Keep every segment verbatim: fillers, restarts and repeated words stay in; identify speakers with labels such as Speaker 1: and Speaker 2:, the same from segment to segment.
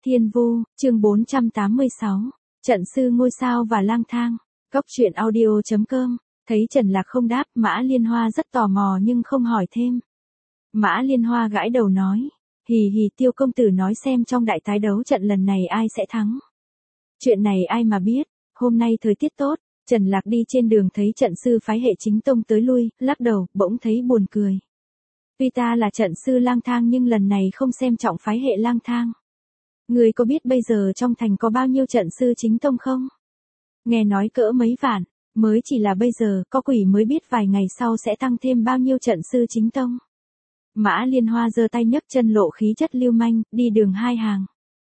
Speaker 1: Thiên Vu, chương bốn trăm tám mươi sáu, Trận sư ngôi sao và lang thang. Cốc truyện audio chấm com. Thấy Trần Lạc không đáp, Mã Liên Hoa rất tò mò nhưng không hỏi thêm. Mã Liên Hoa gãi đầu nói, hì hì, Tiêu công tử nói xem trong đại tái đấu trận lần này ai sẽ thắng. Chuyện này ai mà biết, hôm nay thời tiết tốt, Trần Lạc đi trên đường thấy trận sư phái hệ chính tông tới lui, lắc đầu, bỗng thấy buồn cười. Tuy ta là trận sư lang thang nhưng lần này không xem trọng phái hệ lang thang. Người có biết bây giờ trong thành có bao nhiêu trận sư chính tông không? Nghe nói cỡ mấy vạn, mới chỉ là bây giờ, có quỷ mới biết vài ngày sau sẽ tăng thêm bao nhiêu trận sư chính tông. Mã Liên Hoa giơ tay nhấc chân lộ khí chất lưu manh, đi đường hai hàng.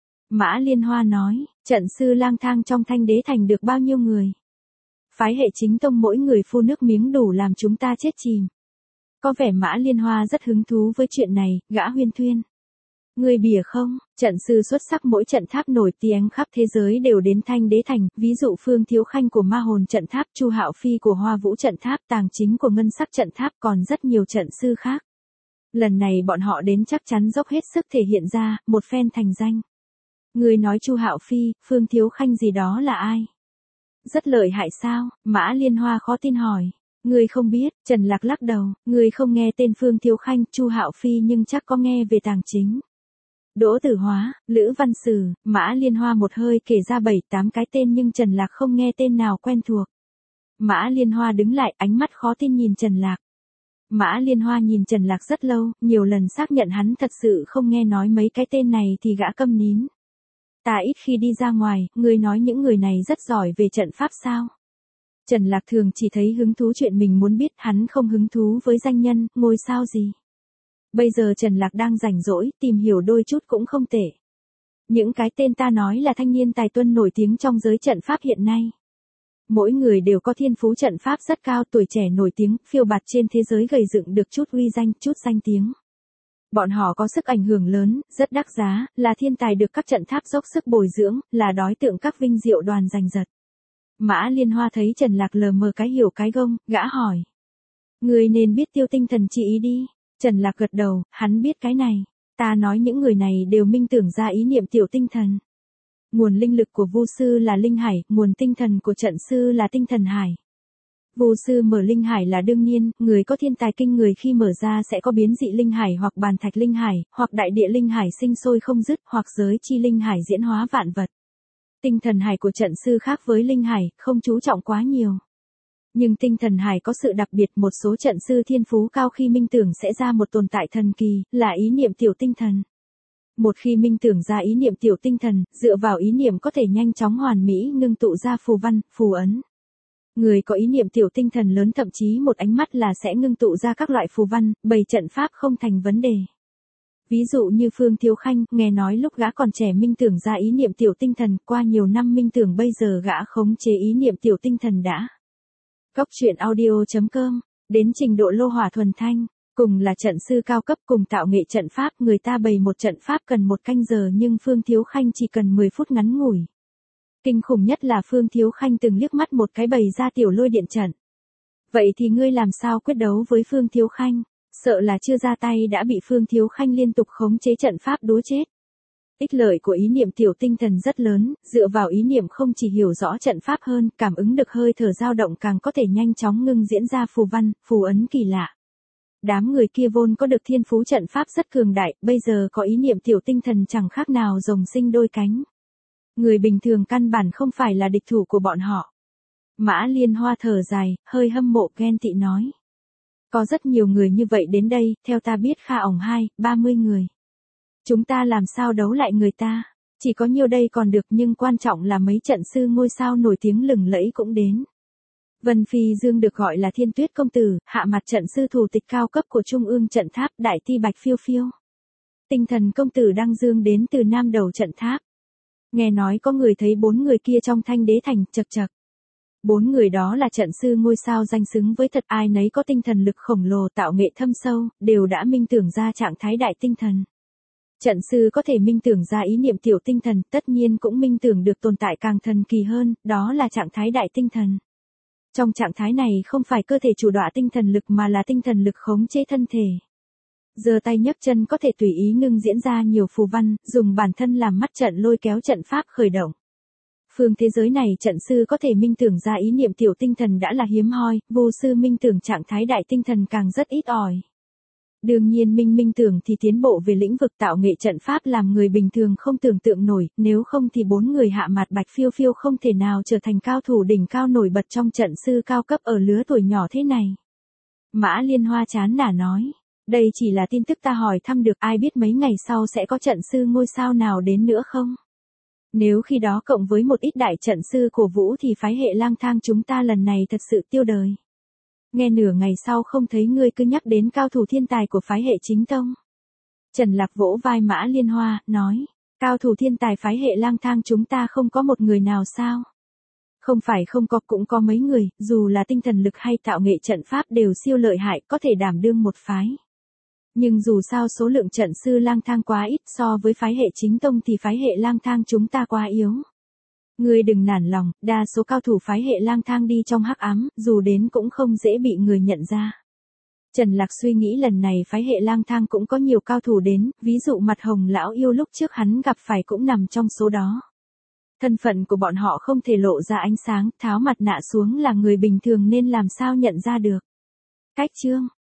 Speaker 1: Mã Liên Hoa nói, trận sư lang thang trong Thanh Đế thành được bao nhiêu người? Phái hệ chính tông mỗi người phu nước miếng đủ làm chúng ta chết chìm. Có vẻ Mã Liên Hoa rất hứng thú với chuyện này, gã huyên thuyên. Người bìa không, trận sư xuất sắc mỗi trận tháp nổi tiếng khắp thế giới đều đến Thanh Đế thành, ví dụ Phương Thiếu Khanh của Ma Hồn trận tháp, Chu Hạo Phi của Hoa Vũ trận tháp, Tàng Chính của Ngân Sắc trận tháp, còn rất nhiều trận sư khác. Lần này bọn họ đến chắc chắn dốc hết sức thể hiện ra, một phen thành danh. Người nói Chu Hạo Phi, Phương Thiếu Khanh gì đó là ai? Rất lợi hại sao? Mã Liên Hoa khó tin hỏi. Người không biết, Trần Lạc lắc đầu, người không nghe tên Phương Thiếu Khanh, Chu Hạo Phi nhưng chắc có nghe về Tàng Chính. Đỗ Tử Hóa, Lữ Văn Sử, Mã Liên Hoa một hơi kể ra bảy tám cái tên nhưng Trần Lạc không nghe tên nào quen thuộc. Mã Liên Hoa đứng lại, ánh mắt khó tin nhìn Trần Lạc. Mã Liên Hoa nhìn Trần Lạc rất lâu, nhiều lần xác nhận hắn thật sự không nghe nói mấy cái tên này thì gã câm nín. Ta ít khi đi ra ngoài, người nói những người này rất giỏi về trận pháp sao? Trần Lạc thường chỉ thấy hứng thú chuyện mình muốn biết, hắn không hứng thú với danh nhân, ngôi sao gì. Bây giờ Trần Lạc đang rảnh rỗi, tìm hiểu đôi chút cũng không tệ. Những cái tên ta nói là thanh niên tài tuân nổi tiếng trong giới trận pháp hiện nay. Mỗi người đều có thiên phú trận pháp rất cao, tuổi trẻ nổi tiếng, phiêu bạt trên thế giới gầy dựng được chút uy danh, chút danh tiếng. Bọn họ có sức ảnh hưởng lớn, rất đắt giá, là thiên tài được các trận tháp dốc sức bồi dưỡng, là đối tượng các vinh diệu đoàn giành giật. Mã Liên Hoa thấy Trần Lạc lờ mờ cái hiểu cái gông, gã hỏi. Người nên biết Tiêu Tinh Thần chỉ ý đi. Trần Lạc gật đầu, hắn biết cái này. Ta nói những người này đều minh tưởng ra ý niệm tiểu tinh thần. Nguồn linh lực của Vu sư là linh hải, nguồn tinh thần của trận sư là tinh thần hải. Vu sư mở linh hải là đương nhiên, người có thiên tài kinh người khi mở ra sẽ có biến dị linh hải hoặc bàn thạch linh hải, hoặc đại địa linh hải sinh sôi không dứt, hoặc giới chi linh hải diễn hóa vạn vật. Tinh thần hải của trận sư khác với linh hải, không chú trọng quá nhiều. Nhưng tinh thần hải có sự đặc biệt, một số trận sư thiên phú cao khi minh tưởng sẽ ra một tồn tại thần kỳ, là ý niệm tiểu tinh thần. Một khi minh tưởng ra ý niệm tiểu tinh thần, dựa vào ý niệm có thể nhanh chóng hoàn mỹ ngưng tụ ra phù văn, phù ấn. Người có ý niệm tiểu tinh thần lớn thậm chí một ánh mắt là sẽ ngưng tụ ra các loại phù văn, bày trận pháp không thành vấn đề. Ví dụ như Phương Thiếu Khanh, nghe nói lúc gã còn trẻ minh tưởng ra ý niệm tiểu tinh thần, qua nhiều năm minh tưởng bây giờ gã khống chế ý niệm tiểu tinh thần đã. Cốc truyện audio chấm com, đến trình độ lô hỏa thuần thanh, cùng là trận sư cao cấp cùng tạo nghệ trận pháp, người ta bày một trận pháp cần một canh giờ nhưng Phương Thiếu Khanh chỉ cần mười phút ngắn ngủi. Kinh khủng nhất là Phương Thiếu Khanh từng liếc mắt một cái bày ra tiểu lôi điện trận. Vậy thì ngươi làm sao quyết đấu với Phương Thiếu Khanh? Sợ là chưa ra tay đã bị Phương Thiếu Khanh liên tục khống chế trận pháp đúa chết. Ích lợi của ý niệm tiểu tinh thần rất lớn, dựa vào ý niệm không chỉ hiểu rõ trận pháp hơn, cảm ứng được hơi thở dao động càng có thể nhanh chóng ngưng diễn ra phù văn, phù ấn kỳ lạ. Đám người kia vốn có được thiên phú trận pháp rất cường đại, bây giờ có ý niệm tiểu tinh thần chẳng khác nào rồng sinh đôi cánh. Người bình thường căn bản không phải là địch thủ của bọn họ. Mã Liên Hoa thở dài, hơi hâm mộ ghen tị nói. Có rất nhiều người như vậy đến đây, theo ta biết Kha ổng hai, ba mươi người. Chúng ta làm sao đấu lại người ta, chỉ có nhiêu đây còn được nhưng quan trọng là mấy trận sư ngôi sao nổi tiếng lừng lẫy cũng đến. Vân Phi Dương được gọi là Thiên Tuyết Công Tử, hạ mặt trận sư thủ tịch cao cấp của Trung ương trận tháp, Đại Ti Bạch Phiêu Phiêu. Tinh Thần Công Tử Đăng Dương đến từ Nam Đầu trận tháp. Nghe nói có người thấy bốn người kia trong Thanh Đế thành, chật chật. Bốn người đó là trận sư ngôi sao danh xứng với thật, ai nấy có tinh thần lực khổng lồ, tạo nghệ thâm sâu, đều đã minh tưởng ra trạng thái đại tinh thần. Trận sư có thể minh tưởng ra ý niệm tiểu tinh thần, tất nhiên cũng minh tưởng được tồn tại càng thần kỳ hơn, đó là trạng thái đại tinh thần. Trong trạng thái này không phải cơ thể chủ đọa tinh thần lực mà là tinh thần lực khống chế thân thể. Giơ tay nhấc chân có thể tùy ý ngưng diễn ra nhiều phù văn, dùng bản thân làm mắt trận lôi kéo trận pháp khởi động. Phương thế giới này trận sư có thể minh tưởng ra ý niệm tiểu tinh thần đã là hiếm hoi, vô sư minh tưởng trạng thái đại tinh thần càng rất ít ỏi. Đương nhiên minh minh tưởng thì tiến bộ về lĩnh vực tạo nghệ trận pháp làm người bình thường không tưởng tượng nổi, nếu không thì bốn người hạ mặt Bạch Phiêu Phiêu không thể nào trở thành cao thủ đỉnh cao nổi bật trong trận sư cao cấp ở lứa tuổi nhỏ thế này. Mã Liên Hoa chán nản nói, đây chỉ là tin tức ta hỏi thăm được, ai biết mấy ngày sau sẽ có trận sư ngôi sao nào đến nữa không? Nếu khi đó cộng với một ít đại trận sư cổ vũ thì phái hệ lang thang chúng ta lần này thật sự tiêu đời. Nghe nửa ngày sau không thấy ngươi cứ nhắc đến cao thủ thiên tài của phái hệ chính tông. Trần Lạc vỗ vai Mã Liên Hoa, nói, cao thủ thiên tài phái hệ lang thang chúng ta không có một người nào sao? Không phải không có, cũng có mấy người, dù là tinh thần lực hay tạo nghệ trận pháp đều siêu lợi hại, có thể đảm đương một phái. Nhưng dù sao số lượng trận sư lang thang quá ít, so với phái hệ chính tông thì phái hệ lang thang chúng ta quá yếu. Ngươi đừng nản lòng, đa số cao thủ phái hệ lang thang đi trong hắc ám, dù đến cũng không dễ bị người nhận ra. Trần Lạc suy nghĩ lần này phái hệ lang thang cũng có nhiều cao thủ đến, ví dụ Mặt Hồng lão yêu lúc trước hắn gặp phải cũng nằm trong số đó. Thân phận của bọn họ không thể lộ ra ánh sáng, tháo mặt nạ xuống là người bình thường nên làm sao nhận ra được. Cách chương